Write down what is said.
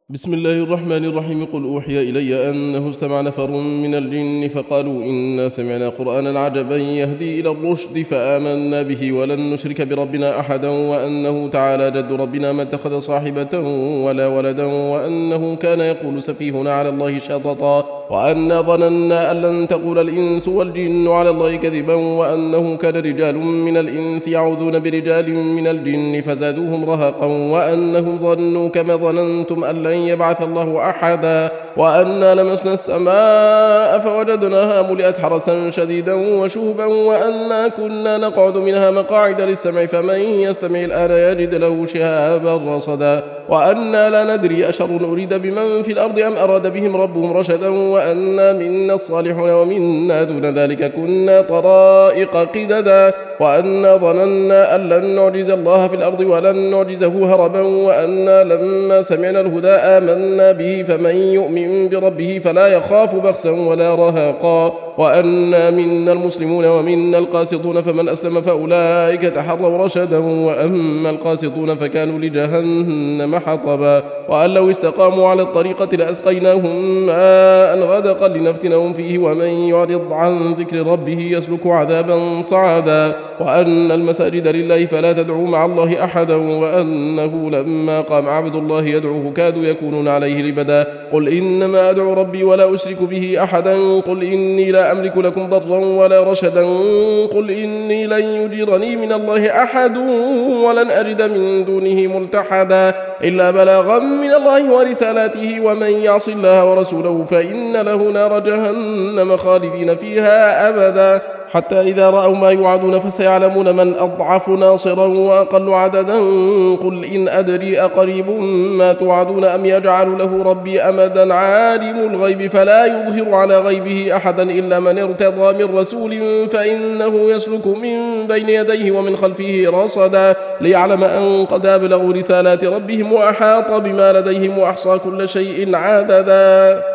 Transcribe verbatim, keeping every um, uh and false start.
بسم الله الرحمن الرحيم. قل أوحي إلي أنه استمع نفر من الجن فقالوا إنا سمعنا قرآنا عجبا يهدي إلى الرشد فآمنا به ولن نشرك بربنا أحدا وأنه تعالى جد ربنا ما اتخذ صاحبة ولا ولدا وأنه كان يقول سفيهنا على الله شططا وأنا ظننا أن لن تقول الإنس والجن على الله كذبا وأنه كان رجال من الإنس يعوذون برجال من الجن فزادوهم رهقا وأنهم ظنوا كما ظننتم أن لن يبعث الله أحدا وأنا لمسنا السماء فوجدناها ملئت حرسا شديدا وشهبا وأنا كنا نقعد منها مقاعد للسمع فمن يستمع الآن يجد له شهابا رصدا وأنا لا ندري أشر أريد بمن في الأرض أم أراد بهم ربهم رشدا وأنا منا الصالحون ومنا دون ذلك كنا طرائق قددا وأنا ظننا أن لن نعجز الله في الأرض ولن نعجزه هربا وأنا لما سمعنا الهدى آمنا به فمن يؤمن بربه فلا يخاف بخسا ولا رهقا وأنا منا المسلمون ومنا القاسطون فمن أسلم فأولئك تحروا رشدا وأما القاسطون فكانوا لجهنم حطبا وأن لو استقاموا على الطريقة لأسقيناهم ماء غدقا لنفتنهم فيه ومن يعرض عن ذكر ربه يسلك عذابا صعدا وأن المساجد لله فلا تدعوا مع الله أحدا وأنه لما قام عبد الله يدعوه كادوا يكونون عليه لبدا قل إنما أدعو ربي ولا أشرك به أحدا قل إني لا أملك لكم ضرا ولا رشدا قل إني لن يجيرني من الله أحد ولن أجد من دونه ملتحدا إلا بلاغا من الله ورسالاته ومن يعص الله ورسوله فإن له نار جهنم خالدين فيها أبدا حتى إذا رأوا ما يوعدون فسيعلمون من أضعف ناصرا وأقل عددا قل إن أدري أقريب ما توعدون أم يجعل له ربي أمدا عالم الغيب فلا يظهر على غيبه أحدا إلا من ارتضى من رسول فإنه يسلك من بين يديه ومن خلفه رصدا ليعلم أن قد أبلغوا رسالات ربهم وأحاط بما لديهم وأحصى كل شيء عددا.